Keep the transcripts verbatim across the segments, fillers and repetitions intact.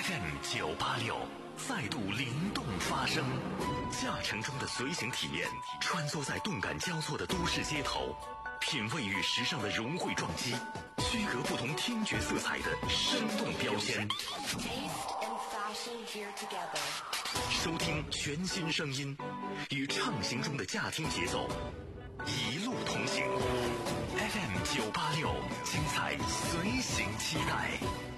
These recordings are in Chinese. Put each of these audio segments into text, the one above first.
F M 九八六再度灵动发声，驾乘中的随行体验，穿梭在动感交错的都市街头，品味与时尚的融汇撞击，区隔不同听觉色彩的生动标签。收听全新声音，与畅行中的驾听节奏，一路同行。F M 九八六，精彩随行期待。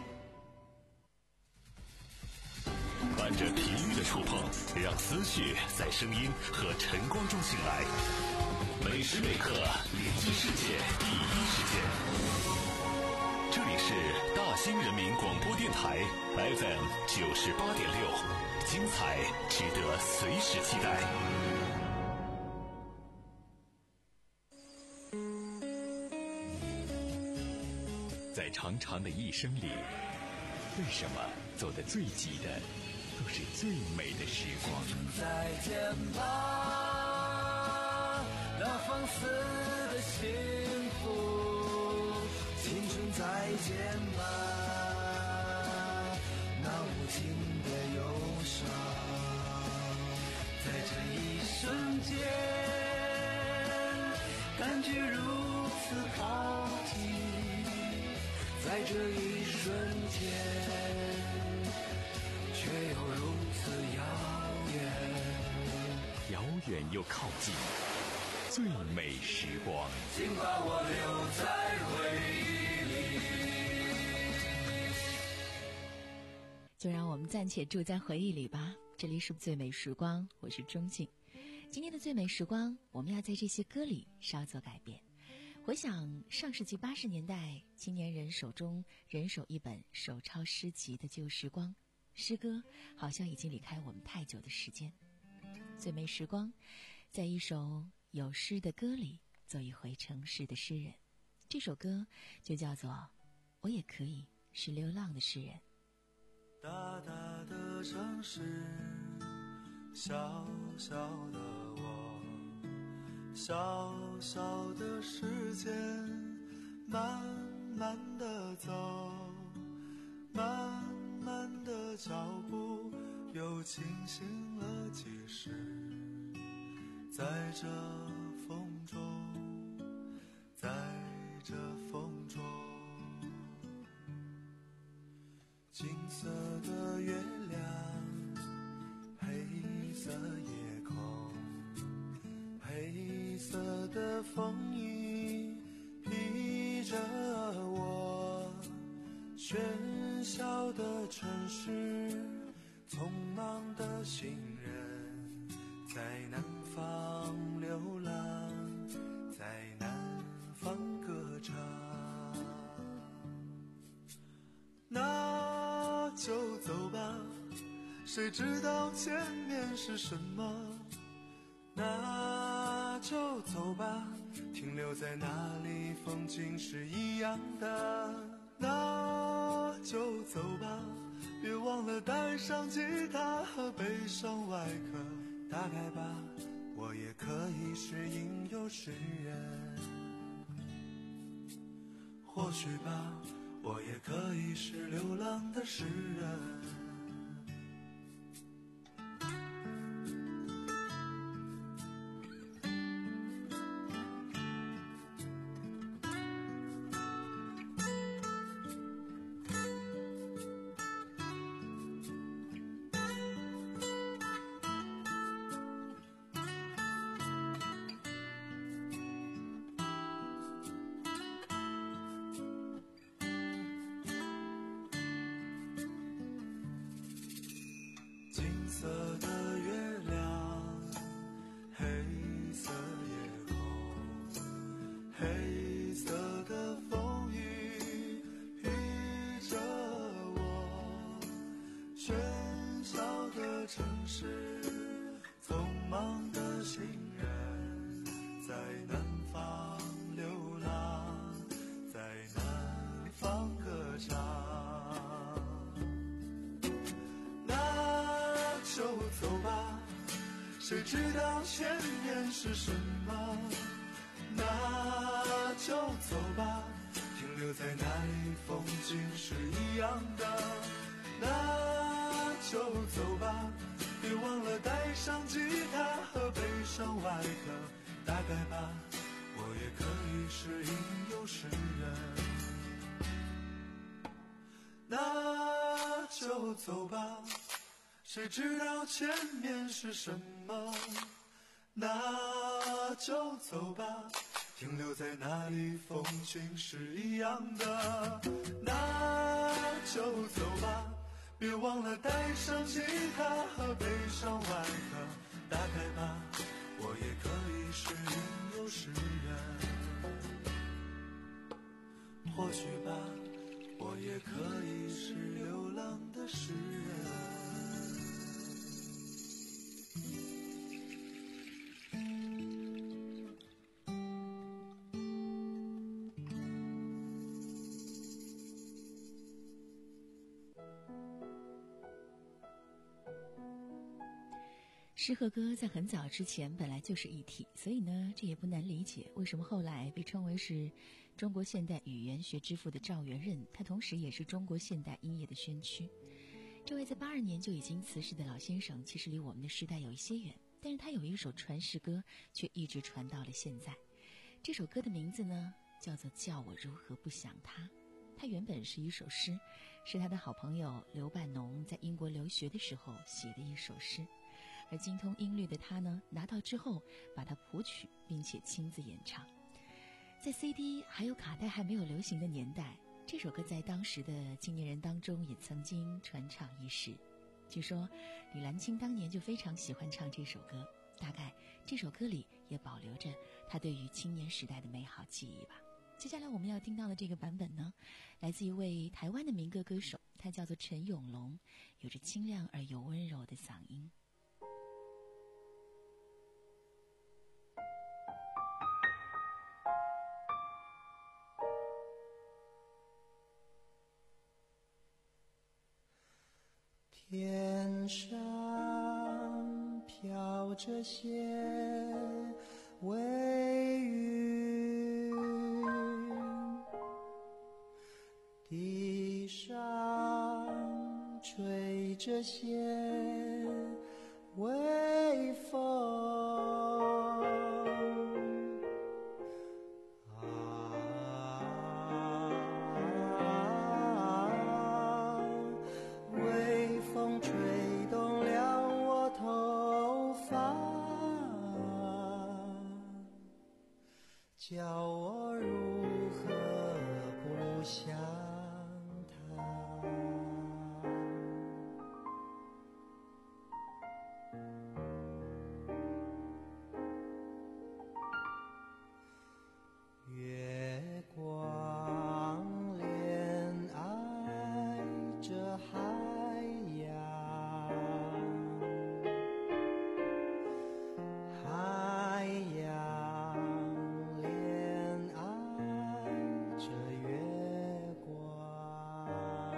伴着体育的触碰，让思绪在声音和晨光中醒来。每时每刻连接世界第一时间。这里是大兴人民广播电台 F M 九十八点六，精彩值得随时期待。在长长的一生里，为什么走得最急的都是最美的时光？ 再见吧，那放肆的幸福，青春再见吧，那无尽的忧伤，在这一瞬间，感觉如此靠近，在这一瞬间，却又如此遥远， 遥远又靠近，最美时光， 请把我留在回忆里。 就让我们暂且住在回忆里吧。这里是最美时光，我是钟静。今天的最美时光，我们要在这些歌里稍作改变。回想上世纪八十年代青年人手中人手一本手抄诗集的旧时光，诗歌好像已经离开我们太久的时间。最美时光，在一首有诗的歌里做一回城市的诗人。这首歌就叫做《我也可以是流浪的诗人》。 大大的城市，小小的我，小小的时间，慢慢的走，慢慢的脚步又清醒了几时，在这风中，在这风中，金色的月亮，黑色夜空，黑色的风衣披着我，喧嚣的城市，匆忙的行人，在南方流浪，在南方歌唱。那就走吧，谁知道前面是什么？那就走吧，停留在那里风景是一样的。那就走吧，别忘了带上吉他和悲伤外壳。大概吧，我也可以是吟游诗人，或许吧，我也可以是流浪的诗人。金色的月亮，黑色夜空，黑色的风雨披着我，喧嚣的城市，匆忙的行人，在南方流浪，在南方歌唱。就走吧，谁知道前面是什么？那就走吧，停留在那里风景是一样的。那就走吧，别忘了带上吉他和悲伤外壳。大概吧，我也可以是吟游诗人。那就走吧，谁知道前面是什么？那就走吧，停留在那里风景是一样的。那就走吧，别忘了带上吉他和悲伤外壳。大概吧，我也可以是吟游诗人。或许吧，我也可以是流浪的诗人。 诗和歌在很早之前本来就是一体，所以呢，这也不难理解为什么后来被称为是中国现代语言学之父的赵元任，他同时也是中国现代音乐的先驱。这位在八二年就已经辞世的老先生，其实离我们的时代有一些远，但是他有一首传世歌，却一直传到了现在。这首歌的名字呢，叫做《叫我如何不想他》。它原本是一首诗，是他的好朋友刘半农在英国留学的时候写的一首诗。而精通音律的他呢，拿到之后把它谱曲，并且亲自演唱。在 C D 还有卡带还没有流行的年代，这首歌在当时的青年人当中也曾经传唱一时。据说李兰清当年就非常喜欢唱这首歌，大概这首歌里也保留着他对于青年时代的美好记忆吧。接下来我们要听到的这个版本呢，来自一位台湾的民歌歌手，他叫做陈永龙，有着清亮而又温柔的嗓音。 天上飘着些微云，地上吹着些微风，微风吹动了我头发，叫我如何不想他。月光恋爱着海洋，海洋恋爱着月光，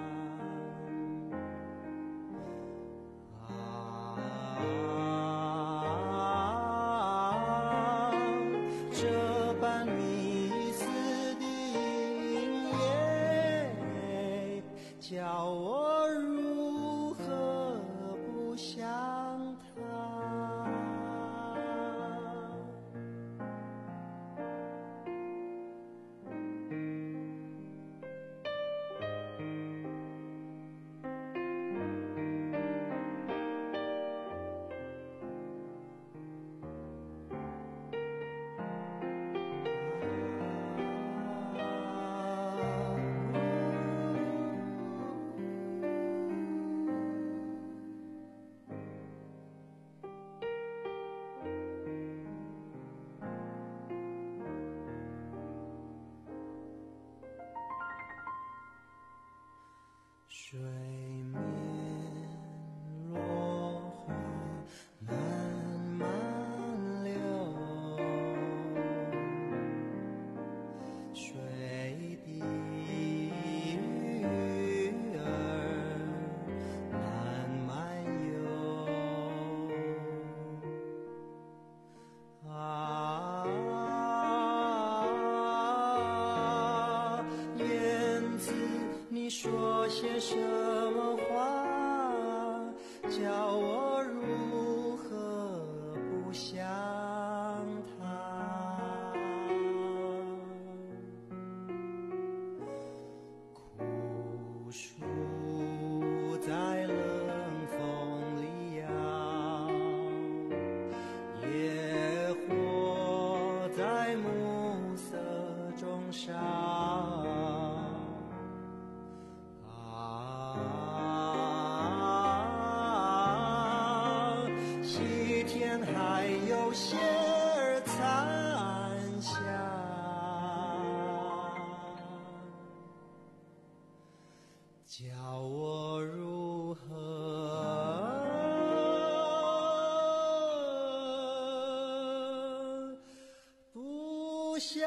啊，这般迷思的音乐，叫我如何不想他。水面落花慢慢流，水滴鱼儿慢慢游，啊，燕子你说些什么话？ 鞋儿残霞，叫我如何不想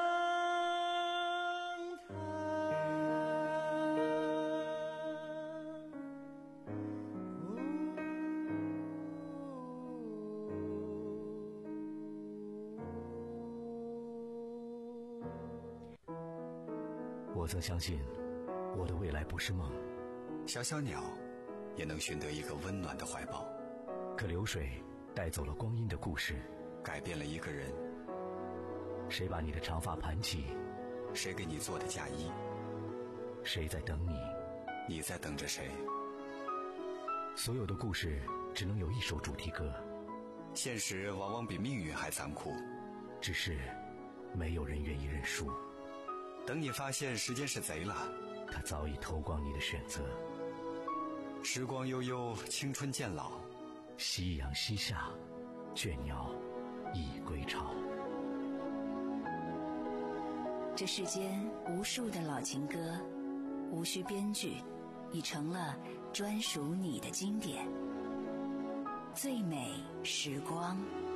我曾相信我的未来不是梦， 小小鸟也能寻得一个温暖的怀抱， 可流水带走了光阴的故事， 改变了一个人。 谁把你的长发盘起？ 谁给你做的嫁衣？ 谁在等你？ 你在等着谁？ 所有的故事只能有一首主题歌， 现实往往比命运还残酷， 只是没有人愿意认输。 等你发现时间是贼了， 它早已偷光你的选择。 时光悠悠，青春渐老， 夕阳西下，倦鸟已归巢。 这世间无数的老情歌，无需编剧，已成了专属你的经典。最美时光。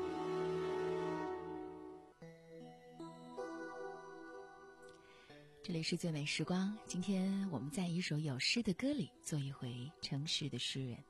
这里是最美时光，今天我们在一首有诗的歌里做一回城市的诗人。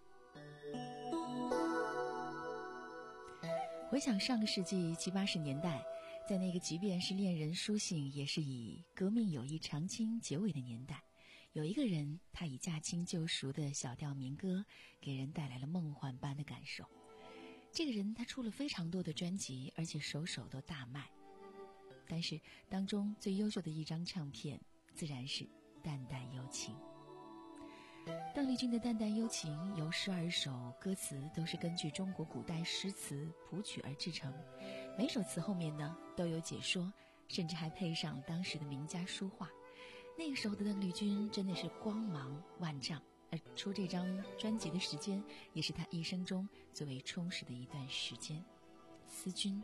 回想上个世纪七八十年代，在那个即便是恋人书信也是以革命友谊长青结尾的年代，有一个人他以驾轻就熟的小调民歌给人带来了梦幻般的感受。这个人他出了非常多的专辑，而且首首都大卖，但是当中最优秀的一张唱片自然是《淡淡幽情》。邓丽君的《淡淡幽情》由十二首歌词都是根据中国古代诗词谱曲而制成，每首词后面呢都有解说，甚至还配上当时的名家书画。那个时候的邓丽君真的是光芒万丈，而出这张专辑的时间也是她一生中最为充实的一段时间。思君。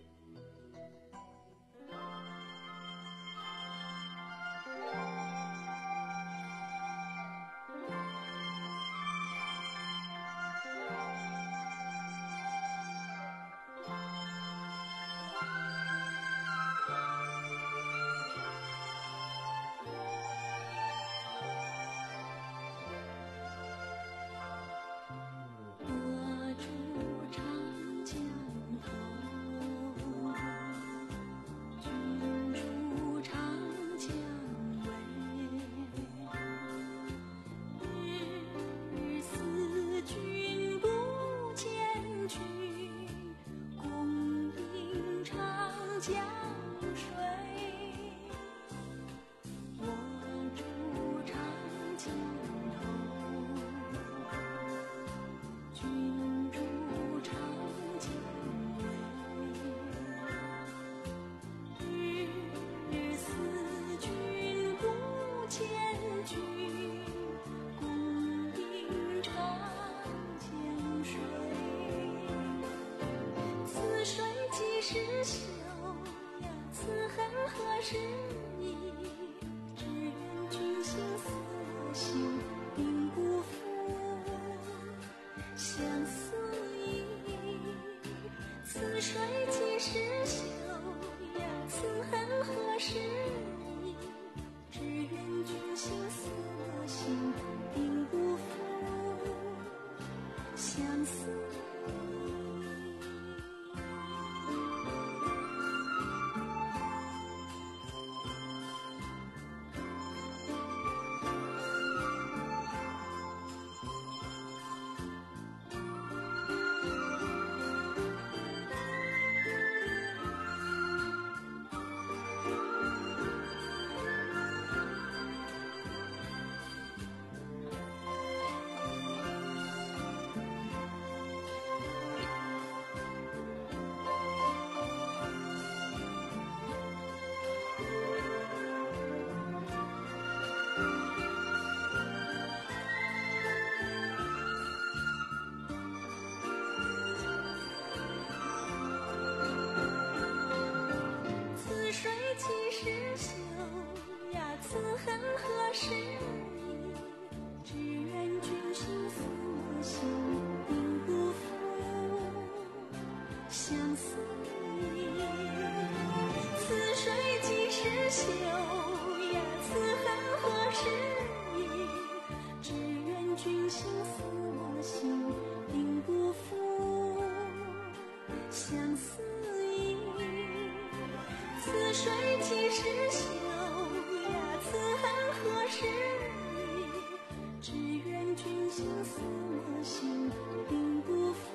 思我心，定不负相思意。此水几时休呀？此恨何时离？只愿君心似我心，定不负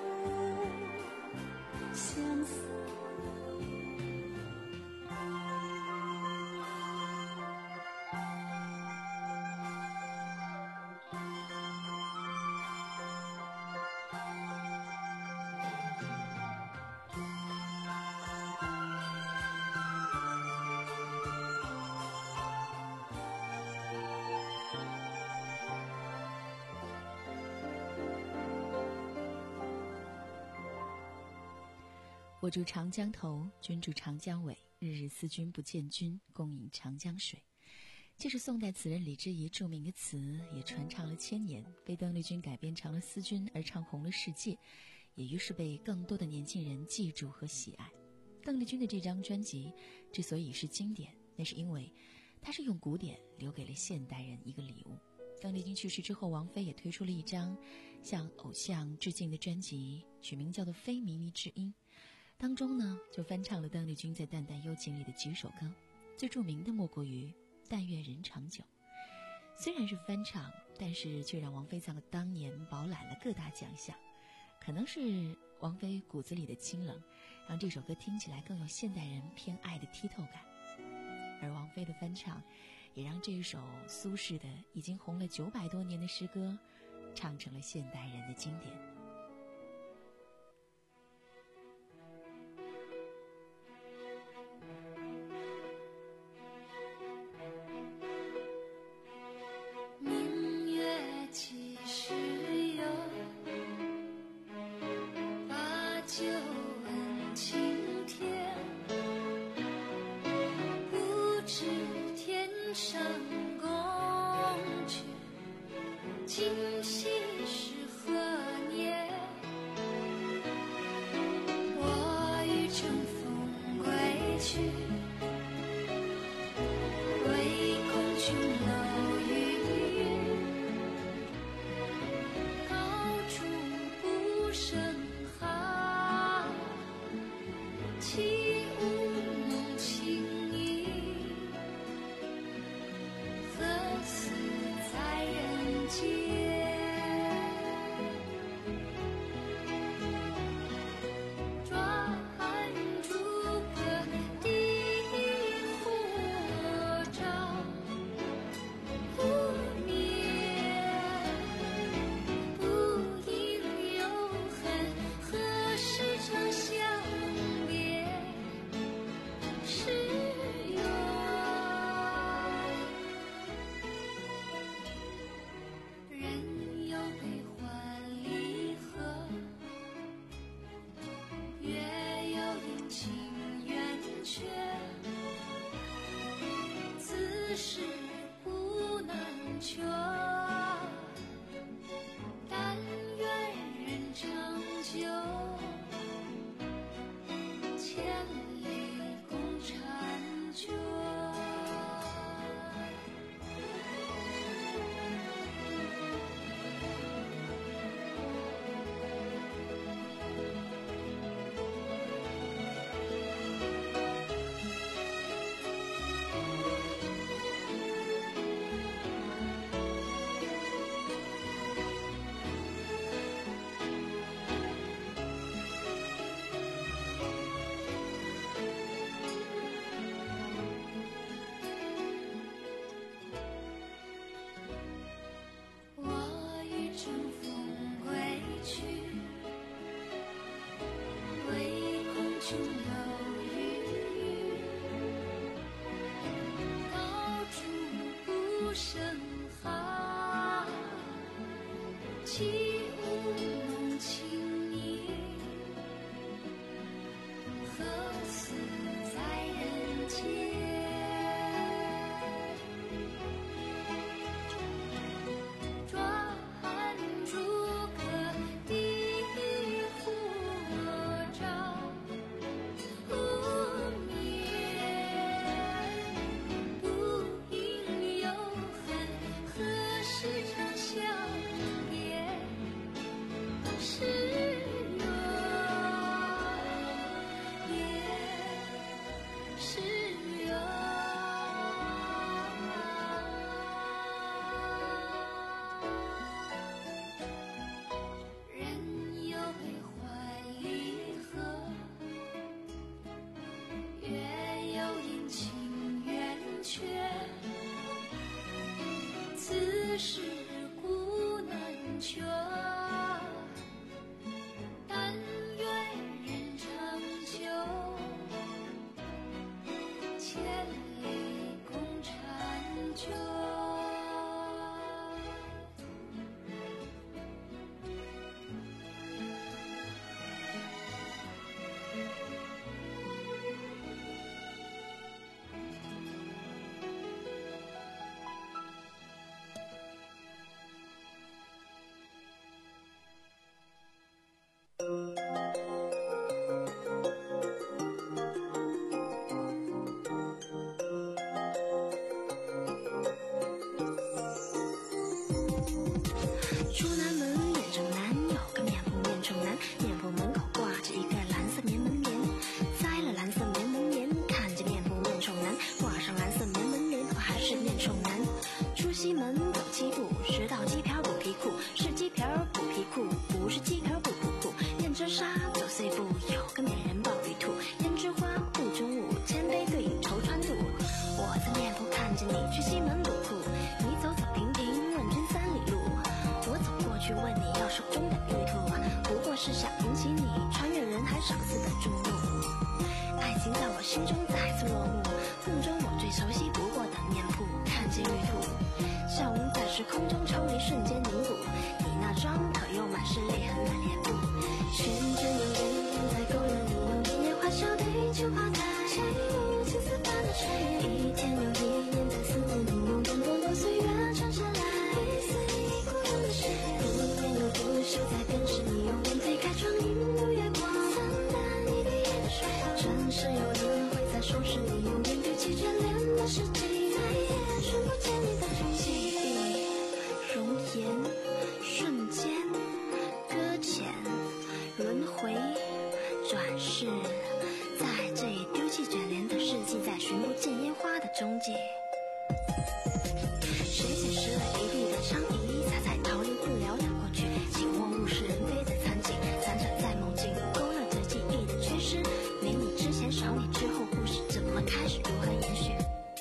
相思意。 我住长江头，君住长江尾，日日思君不见君，共饮长江水。这是宋代词人李之仪著名的词，也传唱了千年，被邓丽君改编成了《思君》而唱红了世界，也于是被更多的年轻人记住和喜爱。邓丽君的这张专辑之所以是经典，那是因为它是用古典留给了现代人一个礼物。邓丽君去世之后，王菲也推出了一张向偶像致敬的专辑，取名叫做《非靡靡之音》，当中呢就翻唱了邓丽君在《淡淡幽情》里的几首歌，最著名的莫过于《但愿人长久》。虽然是翻唱，但是却让王菲在当年饱览了各大奖项。可能是王菲骨子里的清冷，让这首歌听起来更有现代人偏爱的剔透感。而王菲的翻唱，也让这首苏轼的已经红了九百多年的诗歌，唱成了现代人的经典。 时常相别。 你要手中的玉兔，不过是想引起你穿越人海赏赐的注目。爱情在我心中再次落幕，梦中我最熟悉不过的面谱，看见玉兔，笑容在时空中抽离，瞬间凝固。你那张可又满是泪痕的脸部，圈圈有人在勾勒你用眼眼花笑的一句话开，谁有青丝般的吹，一天又一年在思念你用更多的岁月传下来，一丝一孤独的事，不眠又不休在更是你用眼推开窗映入月光，散淡一滴眼水，真是有人会在说是你用眼对齐眷恋的世纪，再也寻不见你的踪迹，容颜瞬间搁浅轮回转世，在这一丢弃卷帘的世纪，再寻不见烟花的踪迹。谁捡拾了一地的苍夷，踩踩逃离不了的过去，紧握物是人非的残景，残者在梦境勾勒着记忆的缺失，没你之前少你之后，故事怎么开始，如何延续？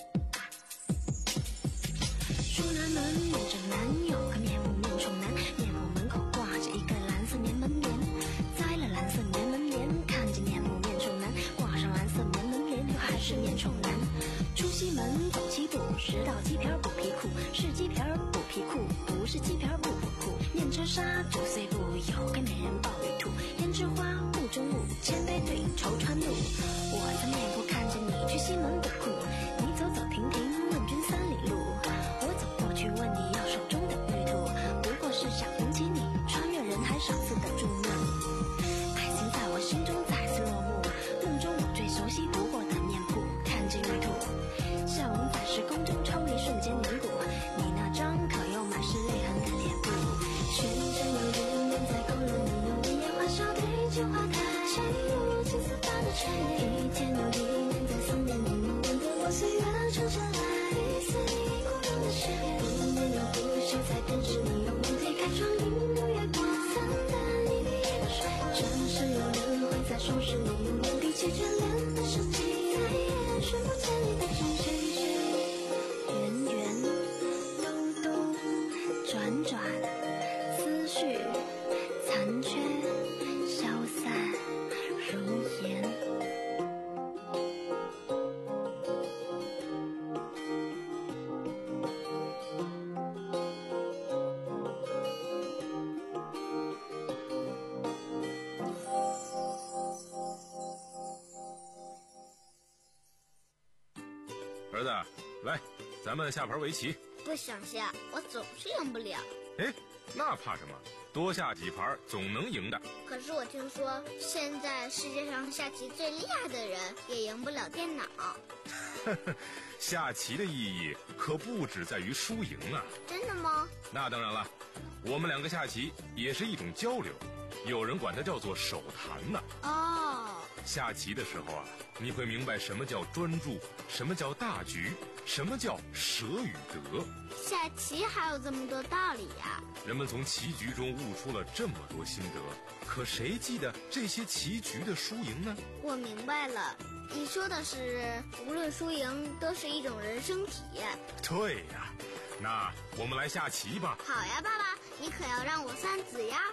书男们面着男，有个面目面冲男，面目门口挂着一个蓝色棉门帘，摘了蓝色棉门帘，看见面目面冲男，挂上蓝色棉门帘，又还是面冲男。出西门走七步，十道鸡皮补皮裤，是鸡皮补皮裤，不是鸡皮补补裤。面车纱九岁步，有个美人抱玉兔，胭脂花雾中雾，千杯对影惆怅路。我在面部看着你去西门补裤，你走走停停问君三里路，我走过去问你要手中的玉兔，不过是想引起你穿越人海赏赐的注目。爱情在我心中再次落幕，梦中我最熟悉不过的面谱，看见玉兔，笑容在时空中抽离，瞬间凝固。你那张可又满是泪痕的脸部，圈圈有人在勾勒你用眼眼花笑的一句话开，谁有青丝般的吹，一天又一年在思念你用更多的岁月传下来，一丝一孤独的事，不眠又不休在更是你用眼推开窗映入月光，散淡一滴眼水，真是有人会在说是你用眼底去眷恋的世纪，再也寻不见你的踪迹，圆圆兜兜转转，思绪残缺消散容颜。 儿子，来，咱们下盘围棋。 不想下，我总是赢不了。 哎，那怕什么？多下几盘总能赢的。 可是我听说，现在世界上下棋最厉害的人也赢不了电脑。 下棋的意义可不只在于输赢啊！ 真的吗？ 那当然了，我们两个下棋也是一种交流，有人管它叫做手谈呢。 哦， 下棋的时候啊，你会明白什么叫专注，什么叫大局，什么叫舍与得。 下棋还有这么多道理呀！ 人们从棋局中悟出了这么多心得，可谁记得这些棋局的输赢呢？ 我明白了，你说的是无论输赢都是一种人生体验。 对呀，那我们来下棋吧。 好呀，爸爸，你可要让我算子呀。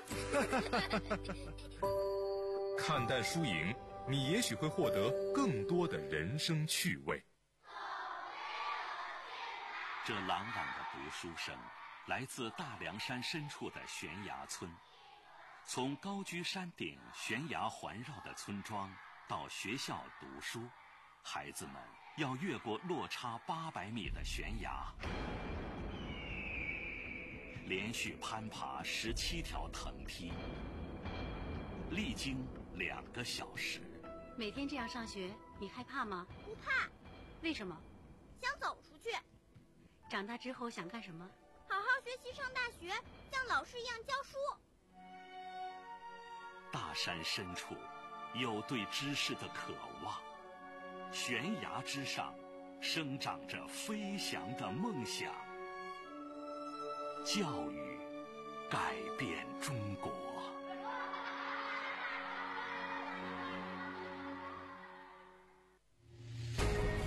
看淡输赢，你也许会获得更多的人生趣味。 这朗朗的读书声来自大凉山深处的悬崖村。从高居山顶悬崖环绕的村庄到学校读书，孩子们要越过落差八百米的悬崖，连续攀爬十七条藤梯，历经两个小时。 每天这样上学，你害怕吗？ 不怕。 为什么？ 想走出去。 长大之后想干什么？ 好好学习，上大学，像老师一样教书。 大山深处有对知识的渴望，悬崖之上生长着飞翔的梦想。教育改变中国。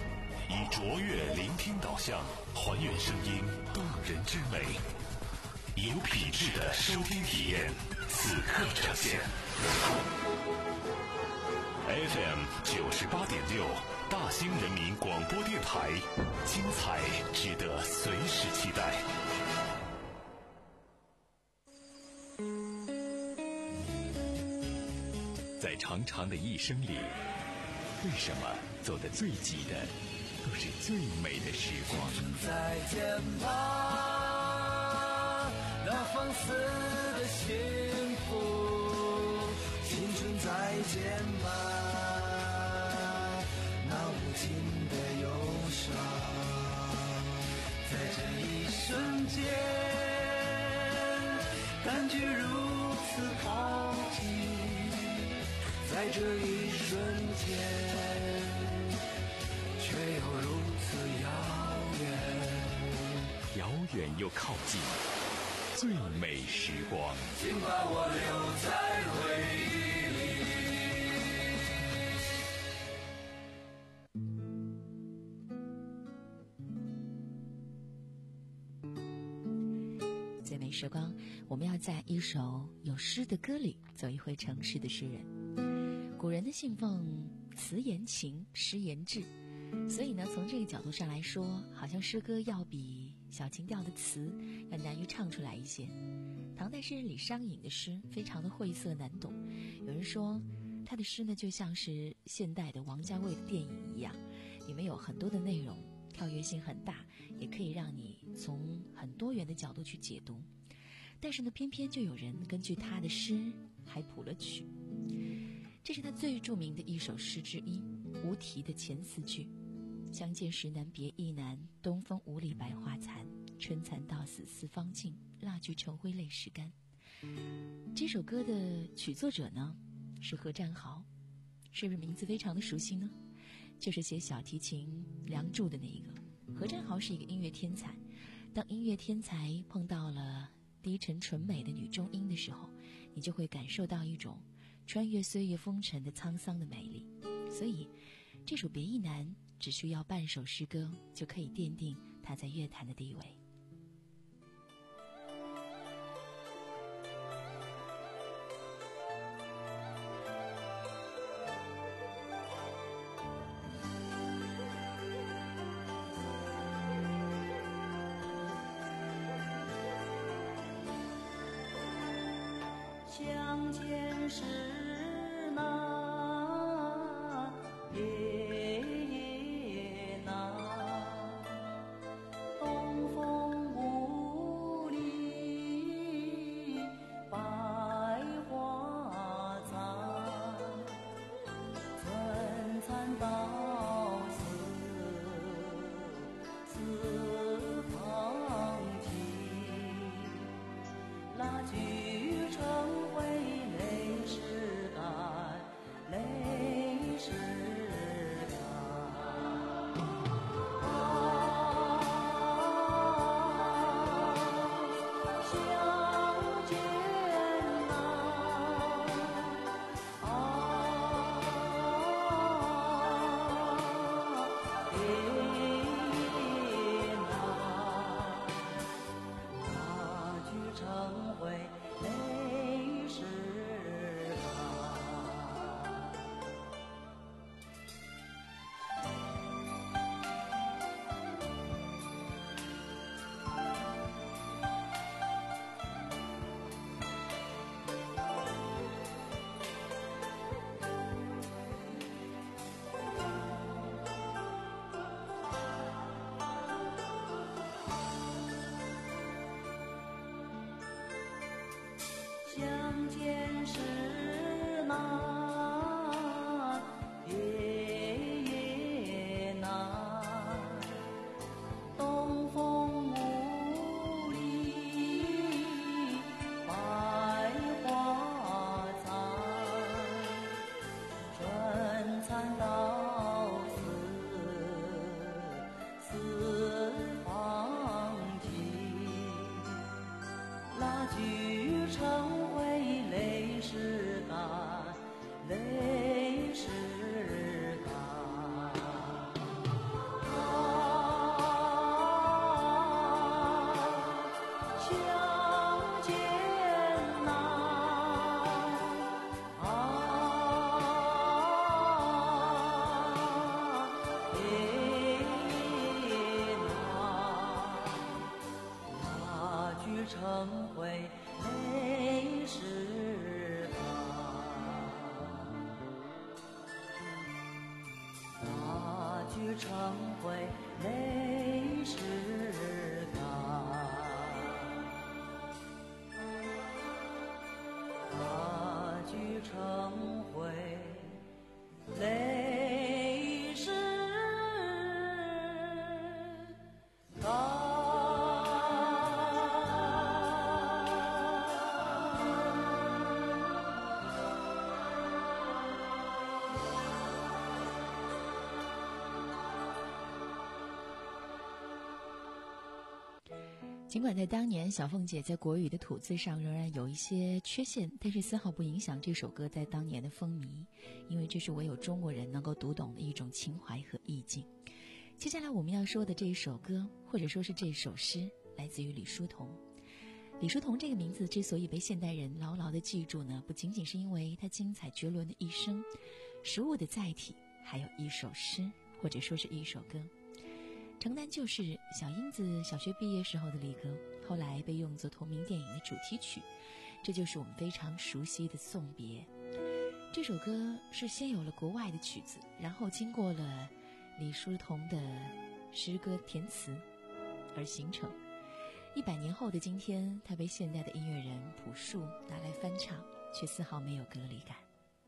以卓越聆听导向，还原声音动人之美。 有品质的收听体验，此刻呈现。F M 九十八点六，大兴人民广播电台，精彩值得随时期待。在长长的一生里，为什么走得最急的都是最美的时光？ 再见吧，那放肆的幸福，青春再见吧，那无尽的忧伤，在这一瞬间，感觉如此靠近，在这一瞬间，却又如此遥远， 遥远又靠近，最美时光。 请把我留在回忆里。最美时光，我们要在一首有诗的歌里走一回城市的诗人。古人的信奉词言情，诗言志，所以呢，从这个角度上来说，好像诗歌要比小情调的词要难于唱出来一些。唐代诗人李商隐的诗非常的晦涩难懂，有人说他的诗呢就像是现代的王家卫的电影一样，里面有很多的内容，跳跃性很大，也可以让你从很多元的角度去解读。但是呢，偏偏就有人根据他的诗还谱了曲。这是他最著名的一首诗之一，无题的前四句：相见时难别亦难，东风无力百花残，春蚕到死丝方尽，蜡炬成灰泪始干。这首歌的曲作者呢是何占豪，是不是名字非常的熟悉呢？就是写小提琴梁祝的那一个。何占豪是一个音乐天才，当音乐天才碰到了低沉纯美的女中音的时候，你就会感受到一种穿越岁月风尘的沧桑的美丽。所以这首别亦难只需要半首诗歌就可以奠定他在乐坛的地位。 相见时难别也难，东风无力百花残，春蚕到死丝方尽，蜡炬成灰泪始句成灰泪湿干，大句成灰泪湿干。 尽管在当年小凤姐在国语的吐字上仍然有一些缺陷，但是丝毫不影响这首歌在当年的风靡，因为这是唯有中国人能够读懂的一种情怀和意境。接下来我们要说的这一首歌，或者说是这首诗，来自于李叔同。李叔同这个名字之所以被现代人牢牢地记住呢，不仅仅是因为他精彩绝伦的一生，食物的载体还有一首诗，或者说是一首歌。城南旧事，小英子小学毕业时候的离歌，后来被用作同名电影的主题曲，这就是我们非常熟悉的《送别》。这首歌是先有了国外的曲子，然后经过了李叔同的诗歌填词而形成。一百年后的今天，他被现代的音乐人朴树拿来翻唱，却丝毫没有隔离感。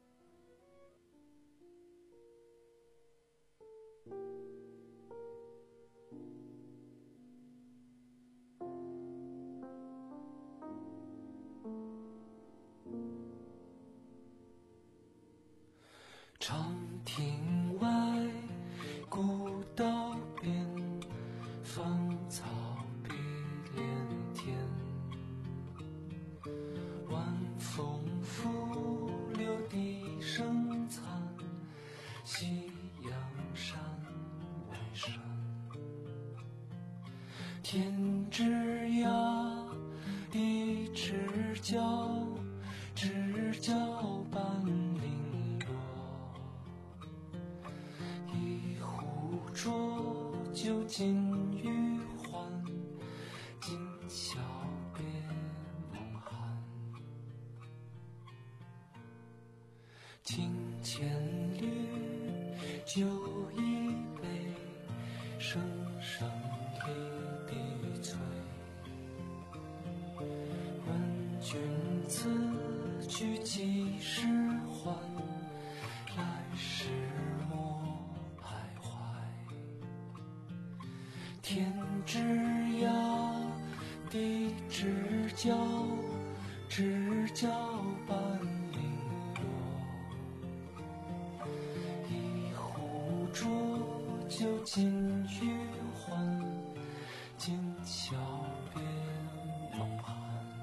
长亭外，古道边，芳草碧连天。晚风拂柳笛声残，夕阳山外山。天之涯，地之角，知交半零。浊酒尽余欢，今宵别梦寒。清千缕，酒一杯，声声一滴醉。问君此去几时还？来时莫天之涯，地之角，知交半零落。一壶浊酒尽余欢，今宵别梦寒。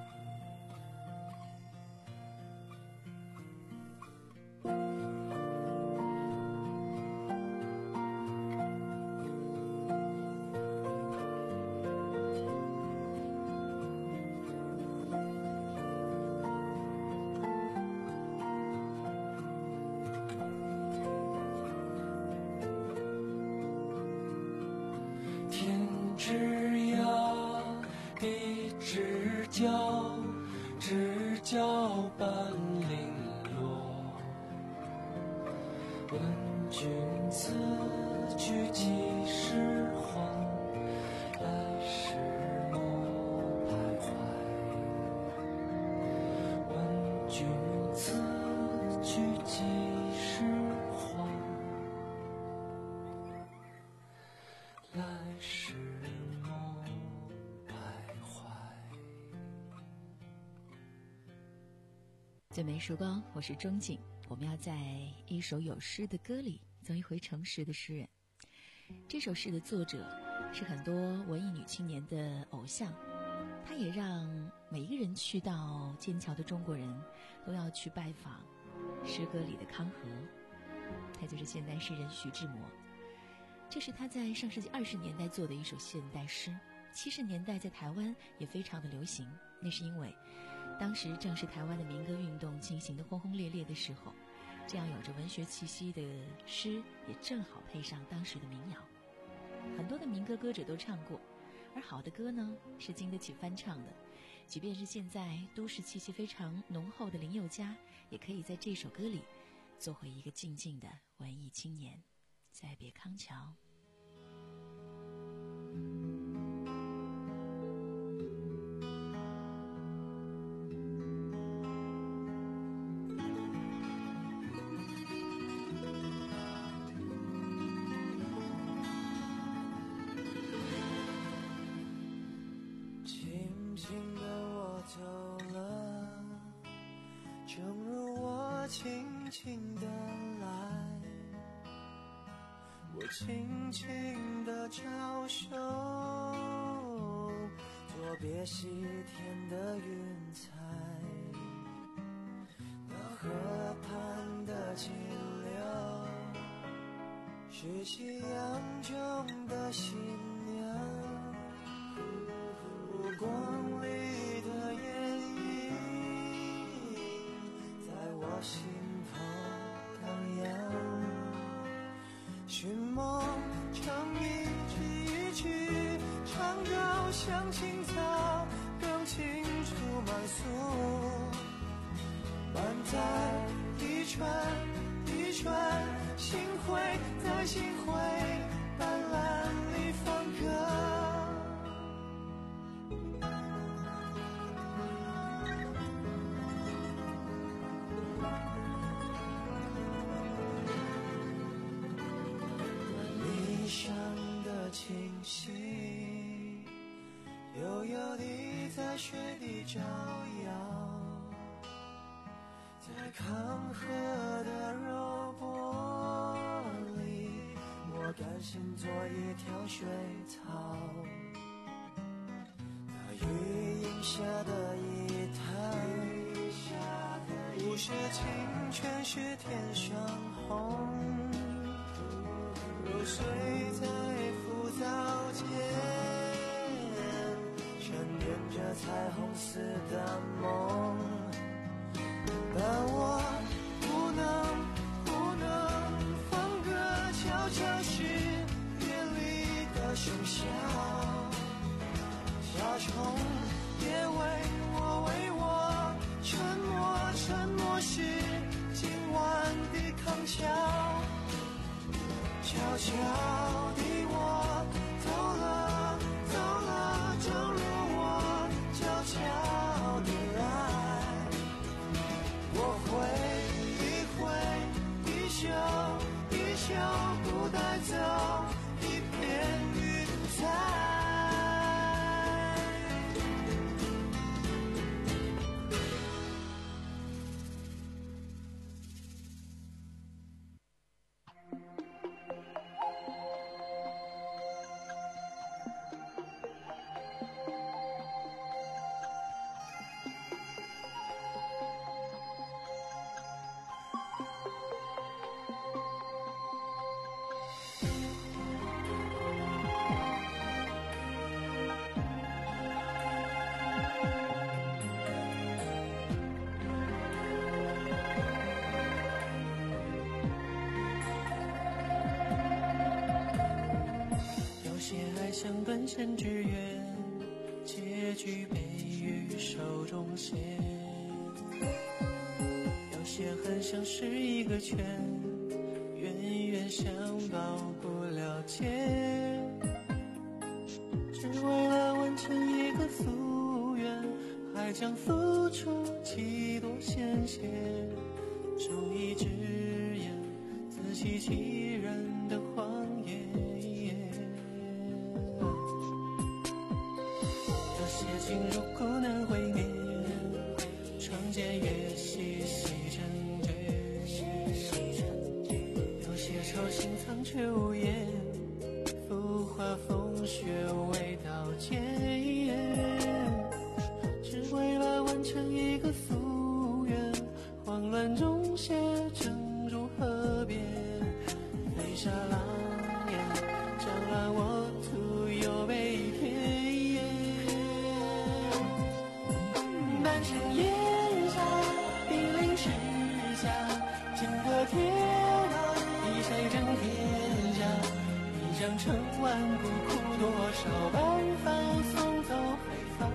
之涯，地之角，知交半零落。问君此去几时还？来时莫徘徊。问君此去几时还？来时最美时光，我是钟景。我们要在一首有诗的歌里走一回诚实的诗人。这首诗的作者是很多文艺女青年的偶像，他也让每一个人去到剑桥的中国人都要去拜访诗歌里的康和。他就是现代诗人徐志摩。这是他在上世纪二十年代做的一首现代诗，七十年代在台湾也非常的流行。那是因为当时正是台湾的民歌运动进行的轰轰烈烈的时候，这样有着文学气息的诗也正好配上当时的民谣。很多的民歌歌者都唱过，而好的歌呢是经得起翻唱的。即便是现在都市气息非常浓厚的林宥嘉，也可以在这首歌里做回一个静静的文艺青年。再别康桥。 轻轻地来，我轻轻地招手，作别西天的云彩，那河畔的清流，是夕阳中的新娘，目光里的眼影，在我心头荡漾。寻梦唱一句一句，唱着像青草，更清楚满诉。满载一串一串星辉，在星辉斑斓里放歌。迷上的清晰，悠悠地在水底招摇，在康河的柔波里，我甘心做一条水草。那雨荫下的一滩，不是清泉是天上红，入睡在浮藻间，沉淀着彩虹似的梦。但我不能不能放歌，悄悄是夜里的笙箫，夏虫也为我为我沉默，沉默是今晚的康桥，悄悄地我走了走了，正如我悄悄的爱，我会一挥一袖一袖不带走一片云彩。像断线之缘，结局被于手中线。有些恨像是一个圈，冤冤相报不了结，只为了完成一个夙愿，还将付出几多鲜血，忠义之言，自欺欺人的谎言。写情如故难会面，长剑月细细成绝。有些愁心藏却无言，浮华风雪未道歉，只为了完成一个夙愿，慌乱中写正如河边，飞沙狼烟，将乱我徒有悲天。半生烟霞，冰凌之下，剑阁铁马，一晒震天下。一将成万骨，哭多少白发送走黑发。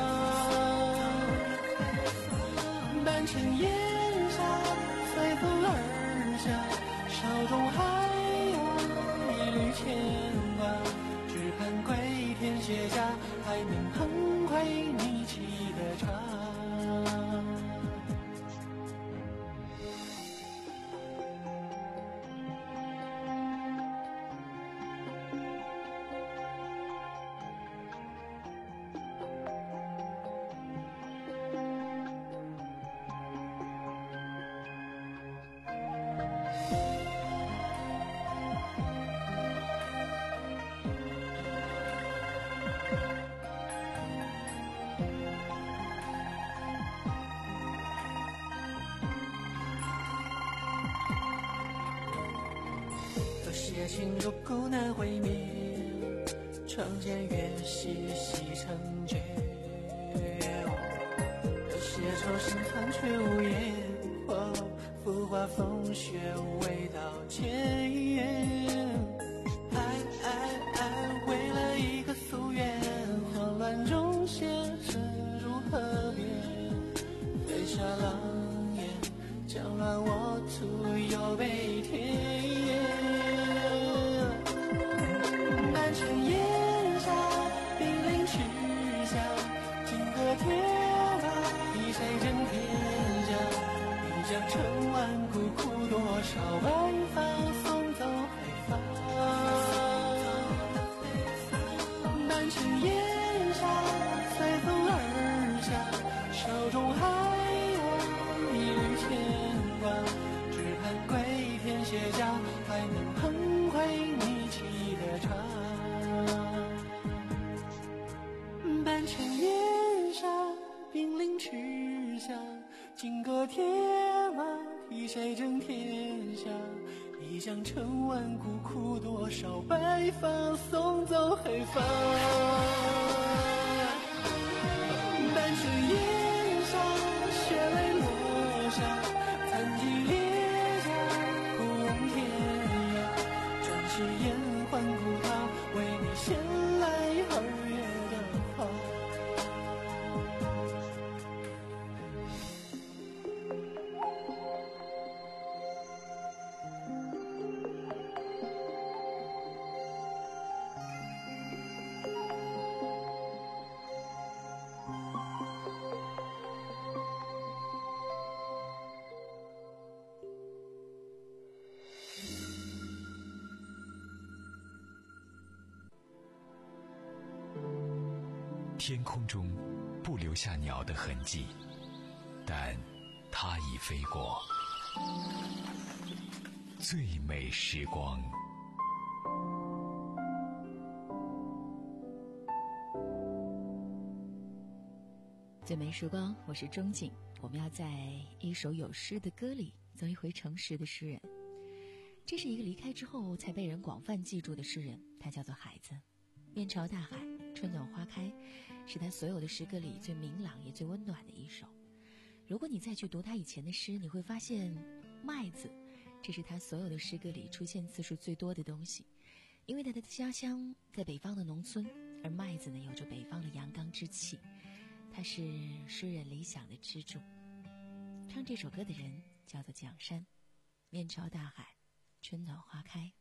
半生烟霞，随风而下，手中还有一缕牵挂，只盼归天卸甲，还能横亏你沏的茶。 些情如故难会灭，窗前月夕细成绝。有些愁心藏却无言，哦，浮华风雪未到千言。爱爱爱，为了一个夙愿，慌乱中写成如河边，飞沙浪烟，将乱我徒有悲天。满城烟霞，冰凌曲下，金戈铁马，一谁争天下？一将成万骨，哭多少白发，送走黑发。满城烟霞，随风而下，手中还有一缕牵挂，只盼归天卸甲，还能捧回你沏的茶。半城烟霞，冰凌曲下，金戈铁马，替谁争天下？一将成万骨，哭多少白发，送走黑发。半城烟霞，血泪落下，残骑列甲，不容天涯。转世烟换故他，为你衔来二月的花。 天空中不留下鸟的痕迹，但它已飞过。最美时光。 最美时光，我是钟景。我们要在一首有诗的歌里走一回诚实的诗人。这是一个离开之后才被人广泛记住的诗人，他叫做海子。面朝大海，春暖花开，是他所有的诗歌里最明朗也最温暖的一首。如果你再去读他以前的诗，你会发现麦子，这是他所有的诗歌里出现次数最多的东西。因为他的家乡在北方的农村，而麦子呢有着北方的阳刚之气，他是诗人理想的支柱。唱这首歌的人叫做蒋山。面朝大海，春暖花开。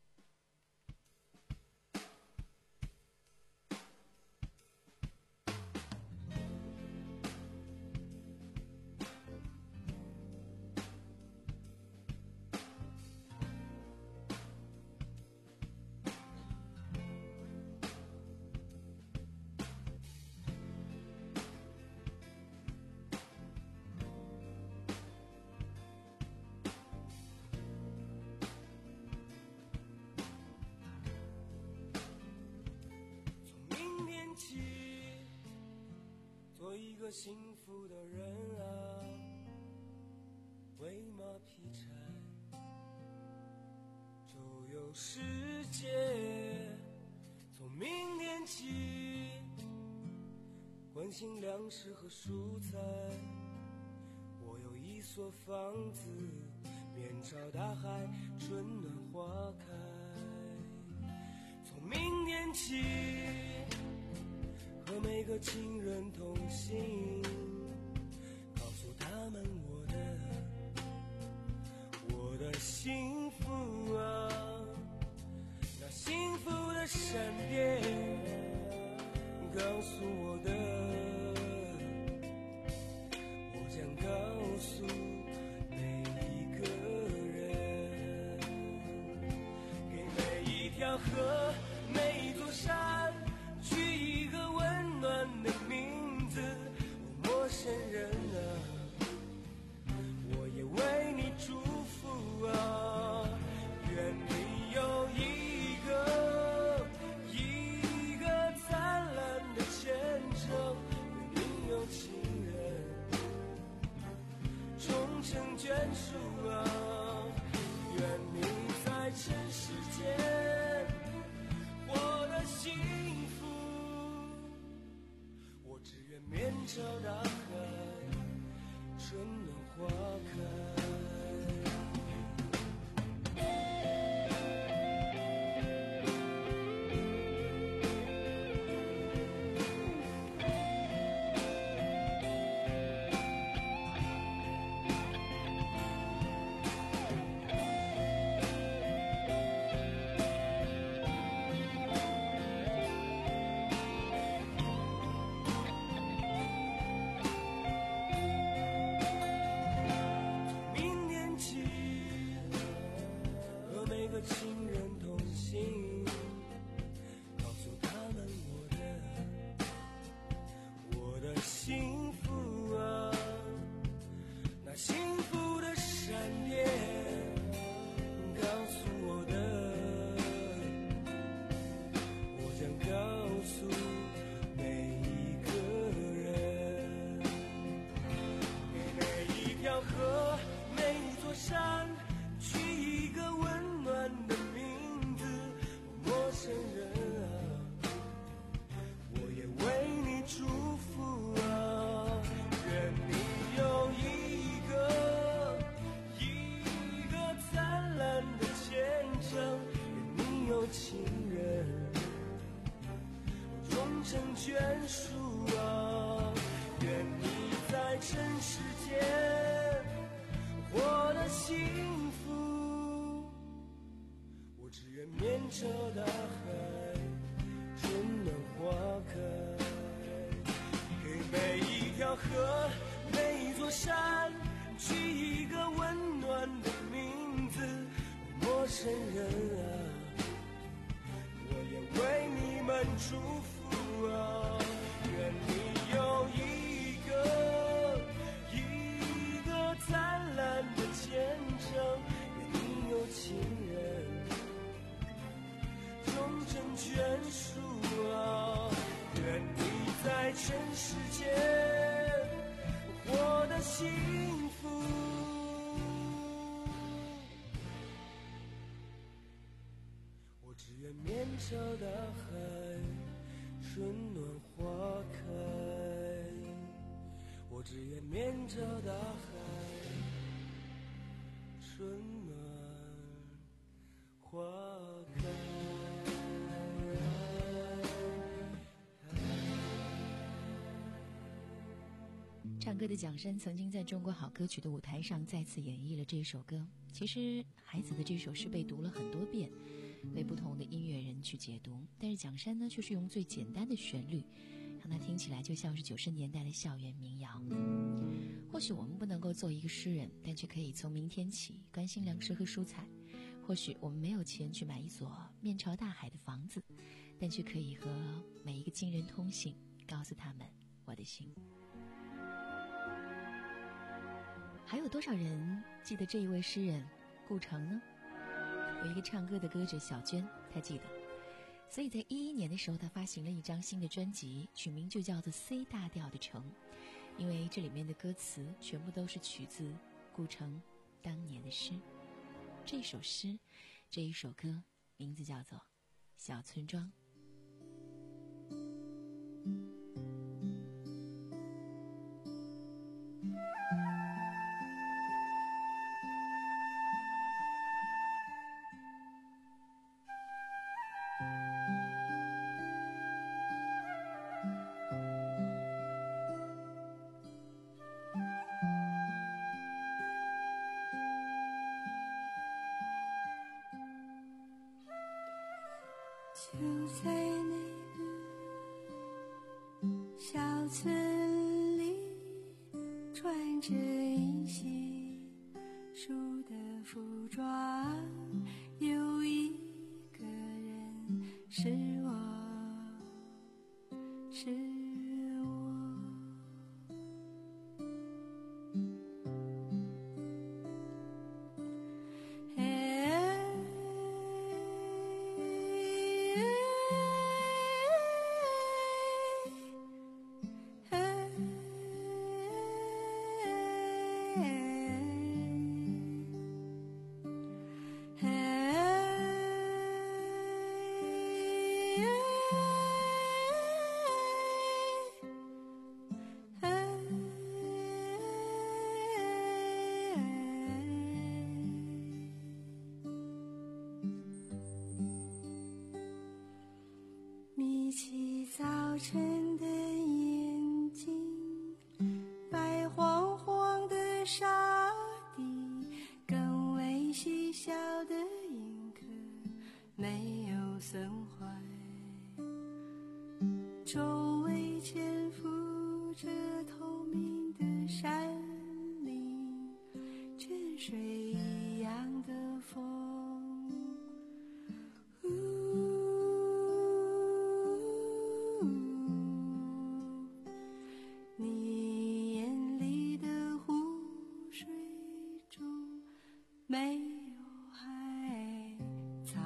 做一个幸福的人啊，喂马劈柴，周游世界。从明天起，关心粮食和蔬菜。我有一所房子，面朝大海，春暖花开。从明天起，和每个亲人同行，告诉他们我的我的幸福啊，那幸福的闪电告诉我的，我将告诉每一个人，给每一条河，每一座山取一个温暖的名字。我陌生人啊，我也为你祝福啊，愿你有一个一个灿烂的前程，愿你有情人终成眷属啊，愿你在在尘世间活得幸福，我只愿面朝大海，春暖花开。情人同行，告诉他们我的我的幸福啊，那幸福的闪电告诉我的，我将告诉每一个人，给每一条河，每一座山取一个温暖的名字，陌生人啊，我也为你祝福啊，愿你有一个一个灿烂的前程，愿你有情人终成眷属啊，愿你在尘世间活得幸福，我只愿面朝大海，春暖花开，给每一条河，每一座山取一个温暖的名字，陌生人啊，我也为你们祝福啊，愿你有一个一个灿烂的前程，愿你有情人终成眷属啊，愿你在尘世间活得幸福，我只愿面朝大海，春暖花开，我只愿面朝大海，春暖花开。 唱歌的蒋山曾经在中国好歌曲的舞台上再次演绎了这首歌。其实孩子的这首诗被读了很多遍，被不同的音乐人去解读，但是蒋山呢，却是用最简单的旋律，让它听起来就像是九十年代的校园民谣。或许我们不能够做一个诗人，但却可以从明天起关心粮食和蔬菜。或许我们没有钱去买一所面朝大海的房子，但却可以和每一个亲人通信，告诉他们我的心。还有多少人记得这一位诗人顾城呢？有一个唱歌的歌者小娟，她记得，所以在一一年的时候，她发行了一张新的专辑，取名就叫做 C 大调的城，因为这里面的歌词全部都是取自顾城当年的诗。这首诗，这一首歌，名字叫做《小村庄》。 就在那个小村里，穿着银杏树的服装，有一个人是我，是我。Hey 晨的眼睛，白晃晃的沙地，跟微细小的银颗没有损坏，周围潜伏着透明的山林，泉水一样的风。你眼里的湖水中没有海草。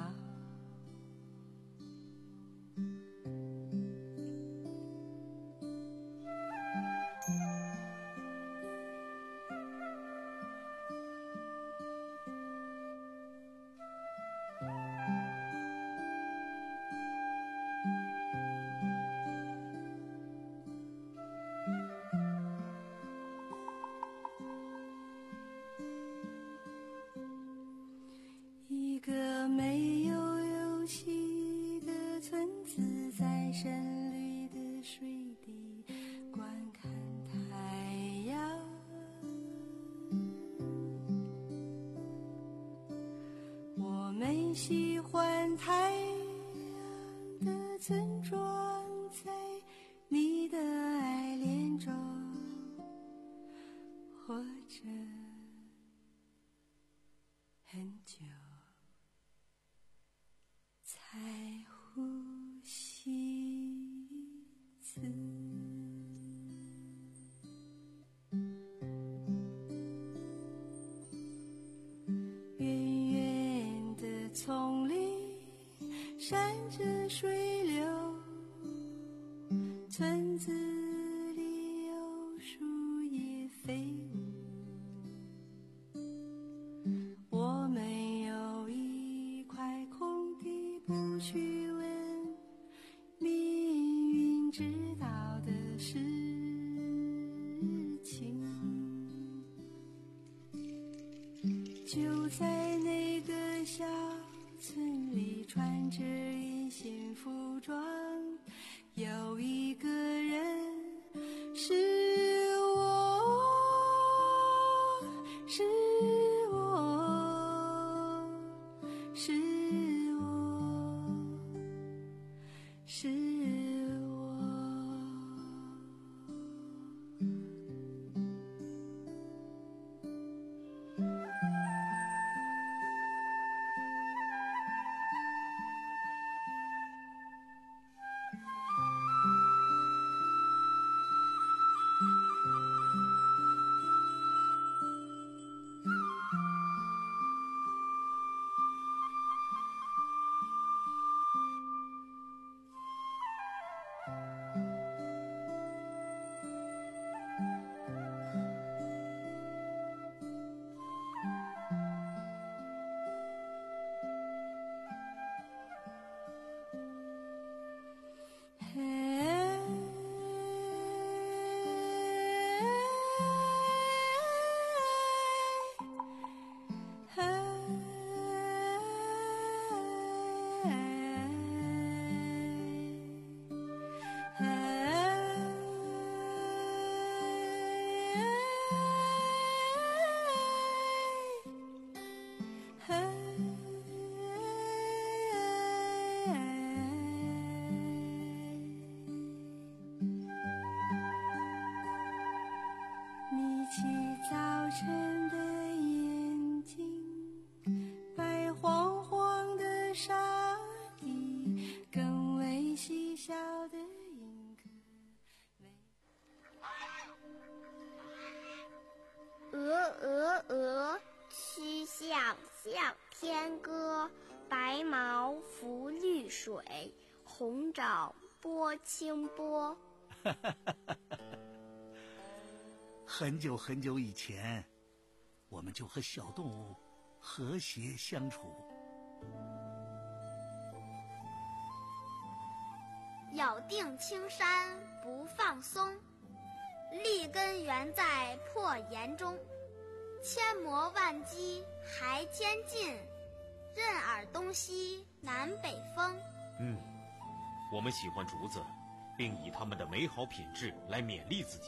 一个没有游戏的村子，在深绿的水底观看太阳。我们喜欢太阳的村庄，在你的爱恋中，或者很久才呼吸一次。远远的丛林闪着水流，村子里有树叶飞舞，我们有一块空地，不去问命运知道的事情。就在那个小村里，穿着银线服装，有一个人，是我，是我，是我，是我。你起早晨的眼睛，白晃晃的沙地，跟微细小的银颗。 鹅鹅鹅，曲项向天歌。白毛浮绿水，红爪拨清波。 很久很久以前，我们就和小动物和谐相处。 咬定青山不放松，立根原在破岩中。千磨万击还坚劲，任尔东西南北风。 嗯，我们喜欢竹子， 并以他们的美好品质来勉励自己。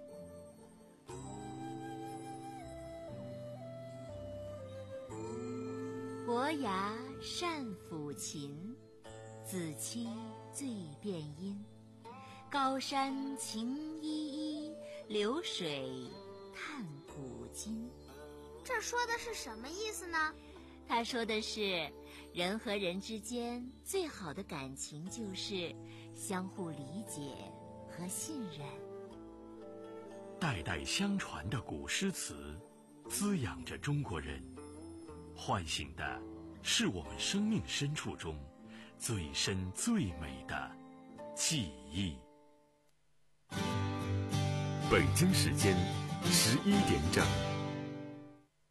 伯牙善抚琴，子期最辩音。高山晴依依，流水叹古今。 这说的是什么意思呢？ 他说的是，人和人之间最好的感情就是相互理解和信任。 代代相传的古诗词，滋养着中国人，唤醒的是我们生命深处中最深最美的记忆。 北京时间十一点整。